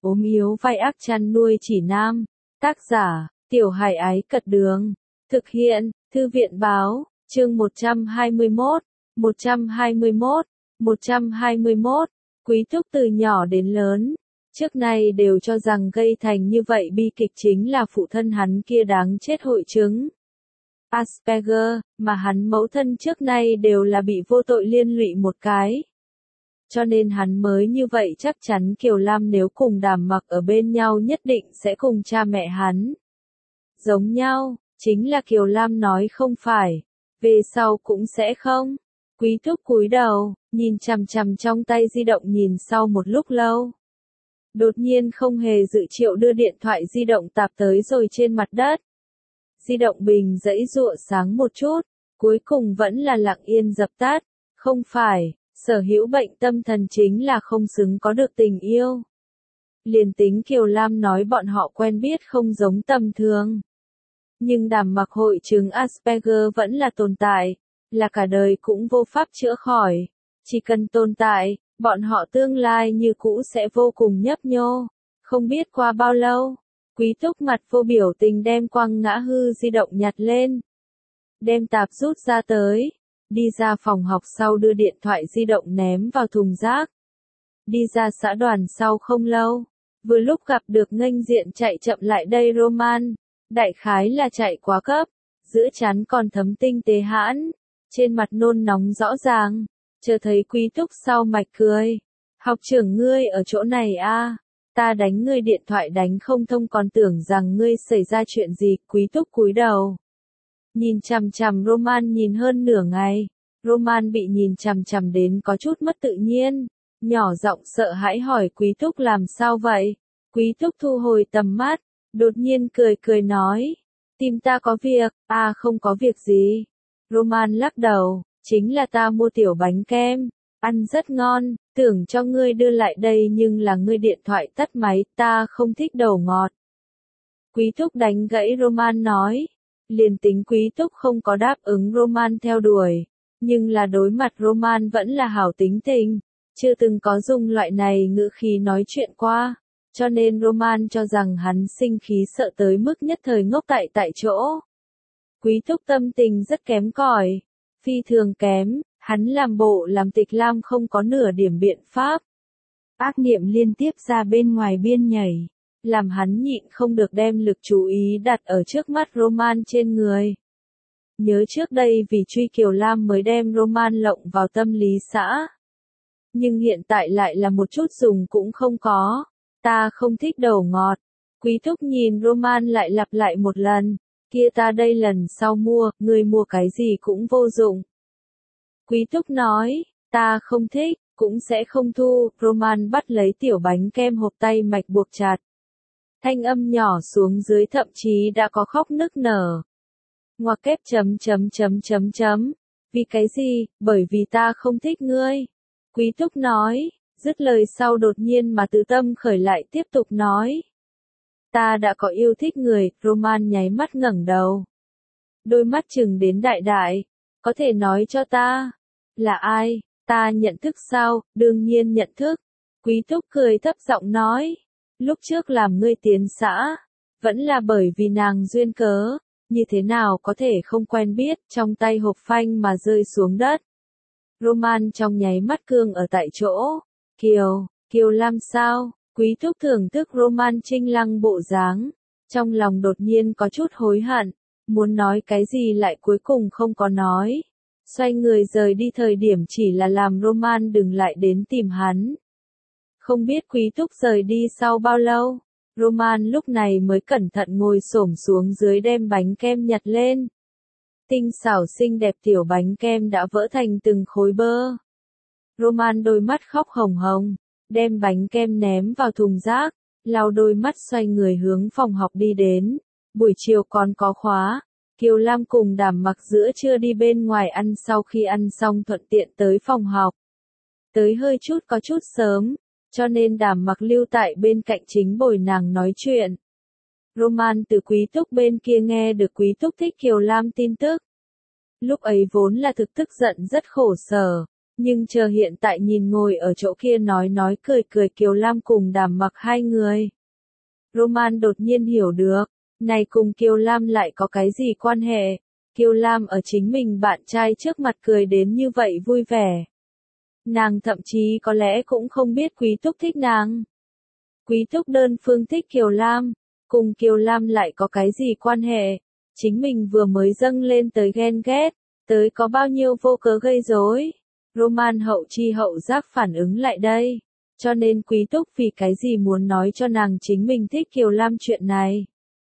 ốm yếu vai ác chăn nuôi chỉ nam. Tác giả, Tiểu Hải Ái Cật Đường. Thực hiện, Thư viện Báo, chương 121, 121, 121. Quý Túc từ nhỏ đến lớn, trước nay đều cho rằng gây thành như vậy bi kịch chính là phụ thân hắn kia đáng chết hội chứng Asperger, mà hắn mẫu thân trước nay đều là bị vô tội liên lụy một cái. Cho nên hắn mới như vậy chắc chắn Kiều Lam nếu cùng Đàm Mặc ở bên nhau nhất định sẽ cùng cha mẹ hắn giống nhau, chính là Kiều Lam nói không phải, về sau cũng sẽ không. Quý Túc cúi đầu, nhìn chằm chằm trong tay di động nhìn sau một lúc lâu. Đột nhiên không hề dự triệu đưa điện thoại di động tạp tới rồi trên mặt đất. Di động bình giãy giụa sáng một chút, cuối cùng vẫn là lặng yên dập tắt. Không phải, sở hữu bệnh tâm thần chính là không xứng có được tình yêu. Liền tính Kiều Lam nói bọn họ quen biết không giống tầm thường. Nhưng Đàm Mặc hội chứng Asperger vẫn là tồn tại, là cả đời cũng vô pháp chữa khỏi. Chỉ cần tồn tại, bọn họ tương lai như cũ sẽ vô cùng nhấp nhô. Không biết qua bao lâu, Quý Túc mặt vô biểu tình đem quăng ngã hư di động nhặt lên. Đem tạp rút ra tới, đi ra phòng học sau đưa điện thoại di động ném vào thùng rác. Đi ra xã đoàn sau không lâu, vừa lúc gặp được nghênh diện chạy chậm lại đây Roman, đại khái là chạy quá cấp, giữa trán còn thấm tinh tế hãn, trên mặt nôn nóng rõ ràng, chờ thấy Quý Túc sau mạch cười. Học trưởng ngươi ở chỗ này a, ta đánh ngươi điện thoại đánh không thông còn tưởng rằng ngươi xảy ra chuyện gì. Quý Túc cúi đầu, nhìn chằm chằm Roman nhìn hơn nửa ngày. Roman bị nhìn chằm chằm đến có chút mất tự nhiên, nhỏ giọng sợ hãi hỏi Quý Túc làm sao vậy. Quý Túc thu hồi tầm mắt, đột nhiên cười cười nói, tìm ta có việc. Không có việc gì. Roman lắc đầu, chính là ta mua tiểu bánh kem, ăn rất ngon, tưởng cho ngươi đưa lại đây nhưng là ngươi điện thoại tắt máy, ta không thích đồ ngọt. Quý Túc đánh gãy Roman nói, liền tính Quý Túc không có đáp ứng Roman theo đuổi, nhưng là đối mặt Roman vẫn là hảo tính tình, chưa từng có dùng loại này ngữ khí nói chuyện qua, cho nên Roman cho rằng hắn sinh khí sợ tới mức nhất thời ngốc tại chỗ. Quý Túc tâm tình rất kém cỏi, phi thường kém, hắn làm bộ làm tịch Lam không có nửa điểm biện pháp. Ác niệm liên tiếp ra bên ngoài biên nhảy, làm hắn nhịn không được đem lực chú ý đặt ở trước mắt Roman trên người. Nhớ trước đây vì truy Kiều Lam mới đem Roman lộng vào tâm lý xã. Nhưng hiện tại lại là một chút dùng cũng không có. Ta không thích đồ ngọt. Quý Túc nhìn Roman lại lặp lại một lần. Kia ta đây lần sau mua, ngươi mua cái gì cũng vô dụng. Quý Túc nói, ta không thích, cũng sẽ không thu. Roman bắt lấy tiểu bánh kem hộp tay mạch buộc chặt. Thanh âm nhỏ xuống dưới thậm chí đã có khóc nức nở. Ngoặc kép chấm. Vì cái gì? Bởi vì ta không thích ngươi. Quý Túc nói, dứt lời sau đột nhiên mà từ tâm khởi lại tiếp tục nói. Ta đã có yêu thích người. Roman nháy mắt ngẩng đầu. Đôi mắt chừng đến đại đại. Có thể nói cho ta, là ai? Ta nhận thức sao? Đương nhiên nhận thức. Quý Túc cười thấp giọng nói, lúc trước làm ngươi tiến xã, vẫn là bởi vì nàng duyên cớ, như thế nào có thể không quen biết, trong tay hộp phanh mà rơi xuống đất. Roman trong nháy mắt cương ở tại chỗ. Kiều Lam sao? Quý Túc thưởng thức Roman trinh lăng bộ dáng, trong lòng đột nhiên có chút hối hận, muốn nói cái gì lại cuối cùng không có nói. Xoay người rời đi thời điểm chỉ là làm Roman đừng lại đến tìm hắn. Không biết Quý Túc rời đi sau bao lâu, Roman lúc này mới cẩn thận ngồi xổm xuống dưới đem bánh kem nhặt lên. Tinh xảo xinh đẹp tiểu bánh kem đã vỡ thành từng khối bơ. Roman đôi mắt khóc hồng hồng, đem bánh kem ném vào thùng rác, lau đôi mắt xoay người hướng phòng học đi đến. Buổi chiều còn có khóa, Kiều Lam cùng Đàm Mặc giữa trưa đi bên ngoài ăn, sau khi ăn xong thuận tiện tới phòng học. Tới hơi chút có chút sớm, cho nên Đàm Mặc lưu tại bên cạnh chính bồi nàng nói chuyện. Roman từ Quý Túc bên kia nghe được Quý Túc thích Kiều Lam tin tức. Lúc ấy vốn là thực tức giận rất khổ sở, Nhưng chờ hiện tại nhìn ngồi ở chỗ kia nói cười cười Kiều Lam cùng Đàm Mặc hai người. Roman đột nhiên hiểu được, này cùng Kiều Lam lại có cái gì quan hệ, Kiều Lam ở chính mình bạn trai trước mặt cười đến như vậy vui vẻ. Nàng thậm chí có lẽ cũng không biết Quý Túc thích nàng. Quý Túc đơn phương thích Kiều Lam, cùng Kiều Lam lại có cái gì quan hệ, chính mình vừa mới dâng lên tới ghen ghét, tới có bao nhiêu vô cớ gây rối. Roman hậu chi hậu giác phản ứng lại đây, cho nên Quý Túc vì cái gì muốn nói cho nàng chính mình thích Kiều Lam chuyện này.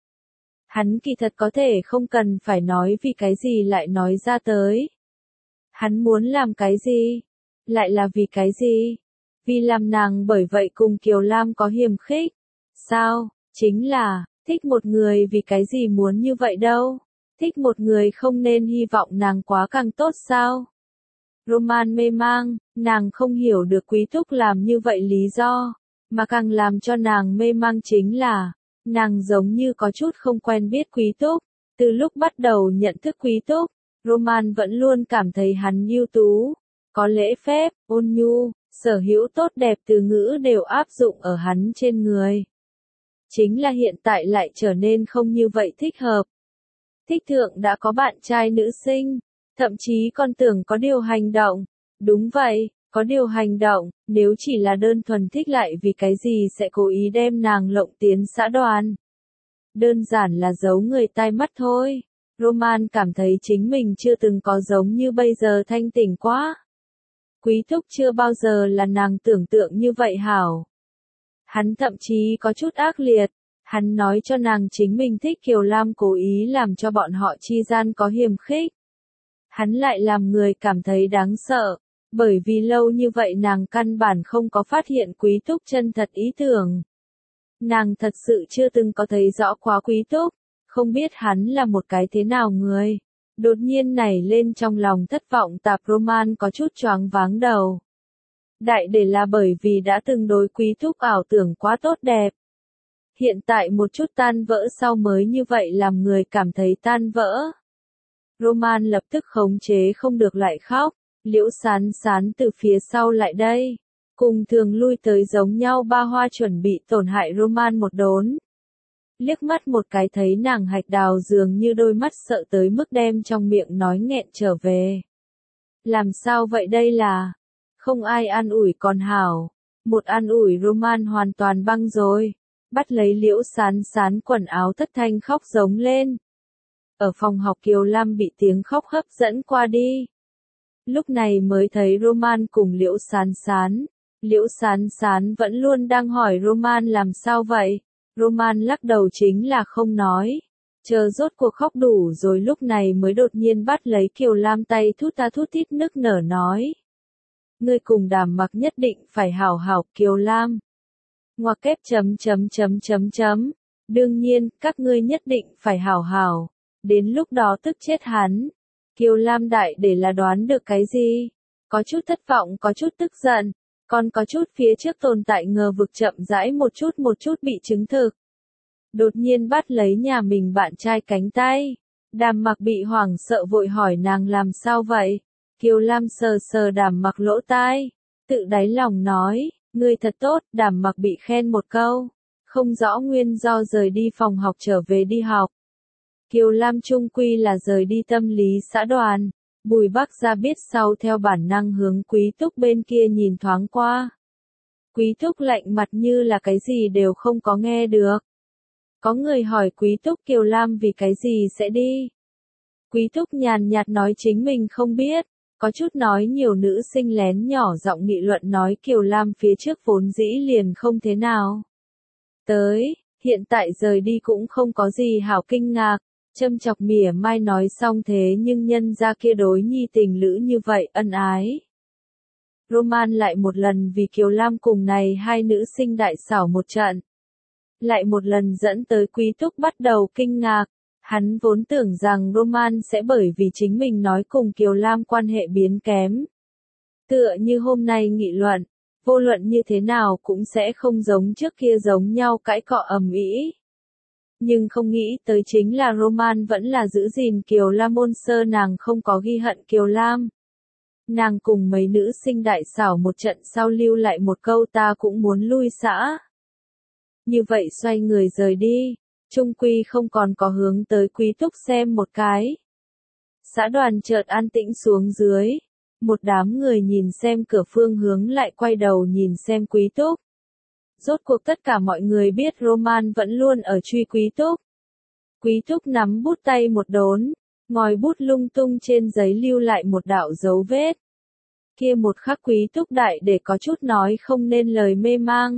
Hắn kỳ thật có thể không cần phải nói vì cái gì lại nói ra tới. Hắn muốn làm cái gì? Lại là vì cái gì? Vì làm nàng bởi vậy cùng Kiều Lam có hiềm khích. Sao? Chính là, thích một người vì cái gì muốn như vậy đâu? Thích một người không nên hy vọng nàng quá càng tốt sao? Roman mê mang, nàng không hiểu được Quý Túc làm như vậy lý do, mà càng làm cho nàng mê mang chính là, nàng giống như có chút không quen biết Quý Túc. Từ lúc bắt đầu nhận thức Quý Túc, Roman vẫn luôn cảm thấy hắn ưu tú, có lễ phép, ôn nhu, sở hữu tốt đẹp từ ngữ đều áp dụng ở hắn trên người. Chính là hiện tại lại trở nên không như vậy thích hợp. Thích thượng đã có bạn trai nữ sinh, thậm chí còn tưởng có điều hành động. Đúng vậy, có điều hành động, nếu chỉ là đơn thuần thích lại vì cái gì sẽ cố ý đem nàng lộng tiến xã đoàn. Đơn giản là giấu người tai mắt thôi. Roman cảm thấy chính mình chưa từng có giống như bây giờ thanh tỉnh quá. Quý Túc chưa bao giờ là nàng tưởng tượng như vậy hảo. Hắn thậm chí có chút ác liệt. Hắn nói cho nàng chính mình thích Kiều Lam cố ý làm cho bọn họ chi gian có hiềm khích. Hắn lại làm người cảm thấy đáng sợ, bởi vì lâu như vậy nàng căn bản không có phát hiện Quý Túc chân thật ý tưởng. Nàng thật sự chưa từng có thấy rõ quá Quý Túc, không biết hắn là một cái thế nào người. Đột nhiên nảy lên trong lòng thất vọng tạp Roman có chút choáng váng đầu. Đại để là bởi vì đã từng đối Quý Túc ảo tưởng quá tốt đẹp. Hiện tại một chút tan vỡ sau mới như vậy làm người cảm thấy tan vỡ. Roman lập tức khống chế không được lại khóc, Liễu Sán Sán từ phía sau lại đây. Cùng thường lui tới giống nhau ba hoa chuẩn bị tổn hại Roman một đốn. Liếc mắt một cái thấy nàng hạch đào dường như đôi mắt sợ tới mức đem trong miệng nói nghẹn trở về. Làm sao vậy đây là? Không ai an ủi còn hảo. Một an ủi Roman hoàn toàn băng rồi. Bắt lấy Liễu Sán Sán quần áo thất thanh khóc giống lên. Ở phòng học Kiều Lam bị tiếng khóc hấp dẫn qua đi. Lúc này mới thấy Roman cùng Liễu Sán Sán. Liễu Sán Sán vẫn luôn đang hỏi Roman làm sao vậy. Roman lắc đầu chính là không nói. Chờ rốt cuộc khóc đủ rồi lúc này mới đột nhiên bắt lấy Kiều Lam tay thút ta thút thít nức nở nói. Ngươi cùng Đàm Mặc nhất định phải hảo hảo Kiều Lam. Ngoặc kép chấm. Đương nhiên, các ngươi nhất định phải hảo hảo. Đến lúc đó tức chết hắn. Kiều Lam đại để là đoán được cái gì? Có chút thất vọng, có chút tức giận. Còn có chút phía trước tồn tại ngờ vực chậm rãi một chút bị chứng thực. Đột nhiên bắt lấy nhà mình bạn trai cánh tay. Đàm Mặc bị hoảng sợ vội hỏi nàng làm sao vậy? Kiều Lam sờ Đàm Mặc lỗ tai. Tự đáy lòng nói, ngươi thật tốt, Đàm Mặc bị khen một câu. Không rõ nguyên do rời đi phòng học trở về đi học. Kiều Lam trung quy là rời đi tâm lý xã đoàn. Bùi Bắc ra biết sau theo bản năng hướng Quý Túc bên kia nhìn thoáng qua. Quý Túc lạnh mặt như là cái gì đều không có nghe được. Có người hỏi Quý Túc Kiều Lam vì cái gì sẽ đi. Quý Túc nhàn nhạt nói chính mình không biết. Có chút nói nhiều nữ sinh lén nhỏ giọng nghị luận nói Kiều Lam phía trước vốn dĩ liền không thế nào. Hiện tại rời đi cũng không có gì hảo kinh ngạc. Châm chọc mỉa mai nói xong thế nhưng nhân ra kia đối nhi tình lữ như vậy ân ái. Roman lại một lần vì Kiều Lam cùng này hai nữ sinh đại xảo một trận. Lại một lần dẫn tới Quý Túc bắt đầu kinh ngạc. Hắn vốn tưởng rằng Roman sẽ bởi vì chính mình nói cùng Kiều Lam quan hệ biến kém. Tựa như hôm nay nghị luận, vô luận như thế nào cũng sẽ không giống trước kia giống nhau cãi cọ ầm ĩ. Nhưng không nghĩ tới chính là Roman vẫn là giữ gìn Kiều Lam ôn sơ nàng không có ghi hận Kiều Lam. Nàng cùng mấy nữ sinh đại xảo một trận sau lưu lại một câu ta cũng muốn lui xã. Như vậy xoay người rời đi, trung quy không còn có hướng tới Quý Túc xem một cái. Xã đoàn chợt an tĩnh xuống dưới, một đám người nhìn xem cửa phương hướng lại quay đầu nhìn xem Quý Túc. Rốt cuộc tất cả mọi người biết Roman vẫn luôn ở truy Quý Túc. Quý Túc nắm bút tay một đốn, ngòi bút lung tung trên giấy lưu lại một đạo dấu vết. Kia một khắc Quý Túc đại để có chút nói không nên lời mê mang.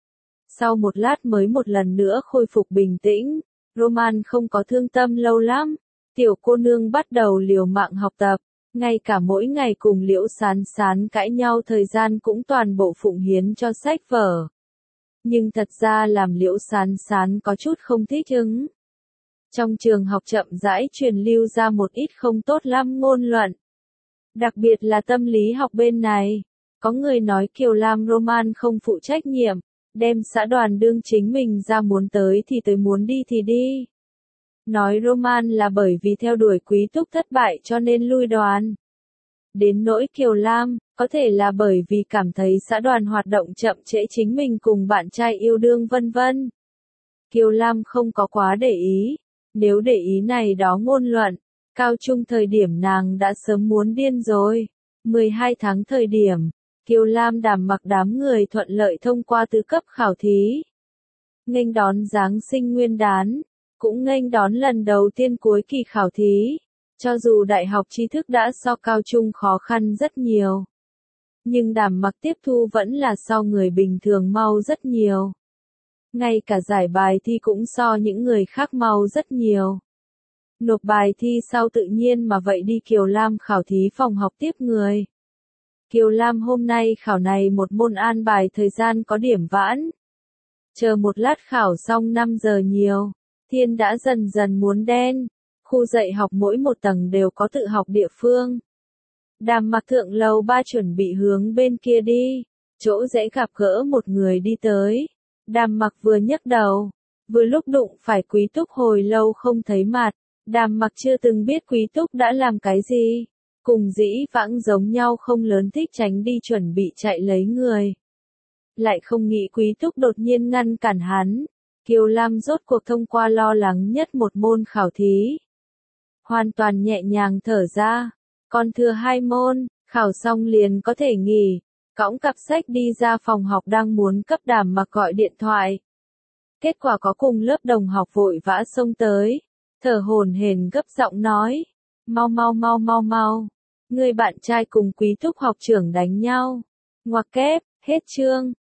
Sau một lát mới một lần nữa khôi phục bình tĩnh, Roman không có thương tâm lâu lắm, tiểu cô nương bắt đầu liều mạng học tập, ngay cả mỗi ngày cùng Liễu Sán Sán cãi nhau thời gian cũng toàn bộ phụng hiến cho sách vở. Nhưng thật ra làm Liễu Sán Sán có chút không thích ứng. Trong trường học chậm rãi truyền lưu ra một ít không tốt lắm ngôn luận. Đặc biệt là tâm lý học bên này, có người nói Kiều Lam Roman không phụ trách nhiệm, đem xã đoàn đương chính mình ra muốn tới thì tới muốn đi thì đi. Nói Roman là bởi vì theo đuổi Quý Túc thất bại cho nên lui đoàn. Đến nỗi Kiều Lam, có thể là bởi vì cảm thấy xã đoàn hoạt động chậm trễ chính mình cùng bạn trai yêu đương vân vân. Kiều Lam không có quá để ý, nếu để ý này đó ngôn luận, cao trung thời điểm nàng đã sớm muốn điên rồi. 12 tháng thời điểm, Kiều Lam Đàm Mặc đám người thuận lợi thông qua tứ cấp khảo thí. Nghênh đón Giáng sinh Nguyên đán, cũng nghênh đón lần đầu tiên cuối kỳ khảo thí. Cho dù đại học tri thức đã so cao trung khó khăn rất nhiều, nhưng Đàm Mặc tiếp thu vẫn là so người bình thường mau rất nhiều. Ngay cả giải bài thi cũng so những người khác mau rất nhiều. Nộp bài thi sau tự nhiên mà vậy đi Kiều Lam khảo thí phòng học tiếp người. Kiều Lam hôm nay khảo này một môn an bài thời gian có điểm vãn. Chờ một lát khảo xong 5 giờ nhiều, thiên đã dần dần muốn đen. Khu dạy học mỗi một tầng đều có tự học địa phương. Đàm Mặc thượng lầu 3 chuẩn bị hướng bên kia đi, chỗ dễ gặp gỡ một người đi tới. Đàm Mặc vừa nhấc đầu, vừa lúc đụng phải Quý Túc hồi lâu không thấy mặt. Đàm Mặc chưa từng biết Quý Túc đã làm cái gì, cùng dĩ vãng giống nhau không lớn thích tránh đi chuẩn bị chạy lấy người. Lại không nghĩ Quý Túc đột nhiên ngăn cản hắn. Kiều Lam rốt cuộc thông qua lo lắng nhất một môn khảo thí. Hoàn toàn nhẹ nhàng thở ra, còn thừa 2 môn, khảo xong liền có thể nghỉ, cõng cặp sách đi ra phòng học đang muốn cấp Đàm Mặc gọi điện thoại. Kết quả có cùng lớp đồng học vội vã xông tới, thở hổn hển gấp giọng nói, mau, người bạn trai cùng Quý Túc học trưởng đánh nhau. Ngoặc kép, hết chương.